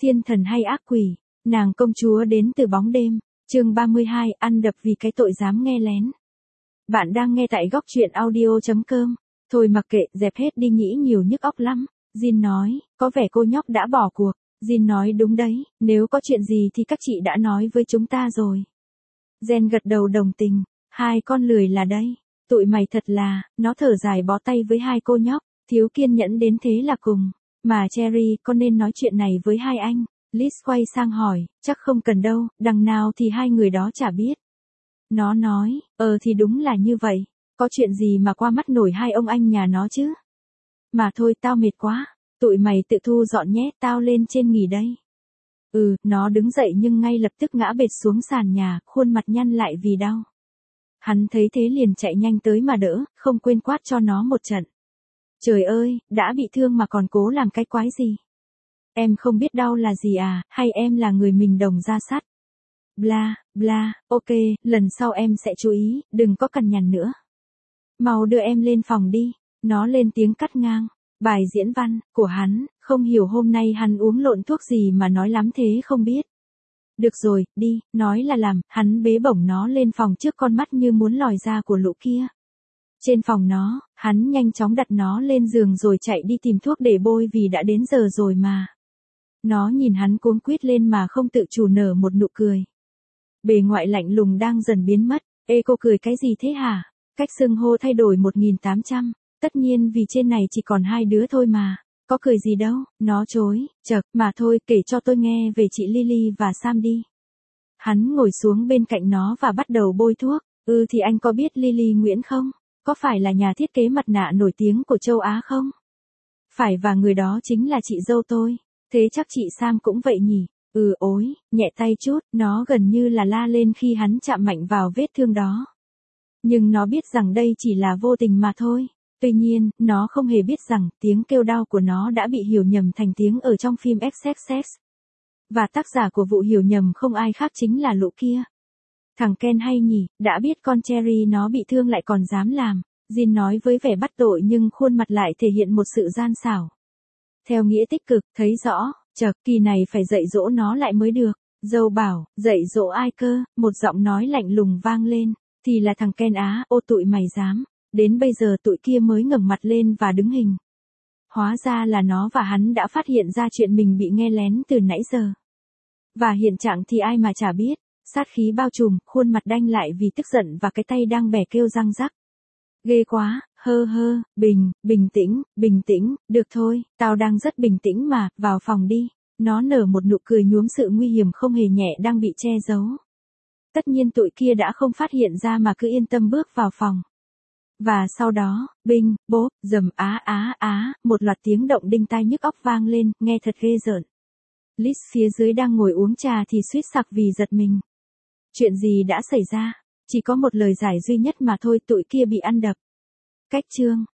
Thiên thần hay ác quỷ, nàng công chúa đến từ bóng đêm, chương 32, ăn đập vì cái tội dám nghe lén. Bạn đang nghe tại góc truyện audio.com, thôi mặc kệ, dẹp hết đi nghĩ nhiều nhức óc lắm. Jin nói, có vẻ cô nhóc đã bỏ cuộc. Jin nói đúng đấy, nếu có chuyện gì thì các chị đã nói với chúng ta rồi. Jen gật đầu đồng tình, hai con lười là đây. Tụi mày thật là, nó thở dài bó tay với hai cô nhóc, thiếu kiên nhẫn đến thế là cùng. Mà Cherry, con nên nói chuyện này với hai anh. Liz quay sang hỏi, chắc không cần đâu, đằng nào thì hai người đó chả biết. Nó nói, thì đúng là như vậy, có chuyện gì mà qua mắt nổi hai ông anh nhà nó chứ. Mà thôi tao mệt quá, tụi mày tự thu dọn nhé, tao lên trên nghỉ đây. Nó đứng dậy nhưng ngay lập tức ngã bệt xuống sàn nhà, khuôn mặt nhăn lại vì đau. Hắn thấy thế liền chạy nhanh tới mà đỡ, không quên quát cho nó một trận. Trời ơi, đã bị thương mà còn cố làm cái quái gì? Em không biết đau là gì à, hay em là người mình đồng ra sắt? Bla, bla, ok, lần sau em sẽ chú ý, đừng có cằn nhằn nữa. Mau đưa em lên phòng đi, nó lên tiếng cắt ngang. Bài diễn văn của hắn, không hiểu hôm nay hắn uống lộn thuốc gì mà nói lắm thế không biết. Được rồi, đi, nói là làm, hắn bế bổng nó lên phòng trước con mắt như muốn lòi ra của lũ kia. Trên phòng nó, hắn nhanh chóng đặt nó lên giường rồi chạy đi tìm thuốc để bôi vì đã đến giờ rồi mà. Nó nhìn hắn cuống quýt lên mà không tự chủ nở một nụ cười. Bề ngoại lạnh lùng đang dần biến mất. Ê cô cười cái gì thế hả? Cách xưng hô thay đổi 1800. Tất nhiên vì trên này chỉ còn hai đứa thôi mà. Có cười gì đâu, nó chối, chậc, mà thôi kể cho tôi nghe về chị Lily và Sam đi. Hắn ngồi xuống bên cạnh nó và bắt đầu bôi thuốc. Thì anh có biết Lily Nguyễn không? Có phải là nhà thiết kế mặt nạ nổi tiếng của châu Á không? Phải, và người đó chính là chị dâu tôi. Thế chắc chị Sam cũng vậy nhỉ? Ối, nhẹ tay chút, nó gần như là la lên khi hắn chạm mạnh vào vết thương đó. Nhưng nó biết rằng đây chỉ là vô tình mà thôi. Tuy nhiên, nó không hề biết rằng tiếng kêu đau của nó đã bị hiểu nhầm thành tiếng ở trong phim XXX. Và tác giả của vụ hiểu nhầm không ai khác chính là lũ kia. Thằng Ken hay nhỉ, đã biết con Cherry nó bị thương lại còn dám làm. Jin nói với vẻ bắt tội nhưng khuôn mặt lại thể hiện một sự gian xảo. Theo nghĩa tích cực, thấy rõ, kỳ này phải dạy dỗ nó lại mới được. Dâu bảo, dạy dỗ ai cơ, một giọng nói lạnh lùng vang lên. Thì là thằng Ken á, tụi mày dám. Đến bây giờ tụi kia mới ngẩng mặt lên và đứng hình. Hóa ra là nó và hắn đã phát hiện ra chuyện mình bị nghe lén từ nãy giờ. Và hiện trạng thì ai mà chả biết. Sát khí bao trùm, khuôn mặt đanh lại vì tức giận và cái tay đang bẻ kêu răng rắc. Ghê quá, bình tĩnh, được thôi, tao đang rất bình tĩnh mà, vào phòng đi. Nó nở một nụ cười nhuốm sự nguy hiểm không hề nhẹ đang bị che giấu. Tất nhiên tụi kia đã không phát hiện ra mà cứ yên tâm bước vào phòng. Và sau đó, binh, bốp, rầm một loạt tiếng động đinh tai nhức óc vang lên, nghe thật ghê rợn. Liz phía dưới đang ngồi uống trà thì suýt sặc vì giật mình. Chuyện gì đã xảy ra? Chỉ có một lời giải duy nhất mà thôi, tụi kia bị ăn đập. Cách chương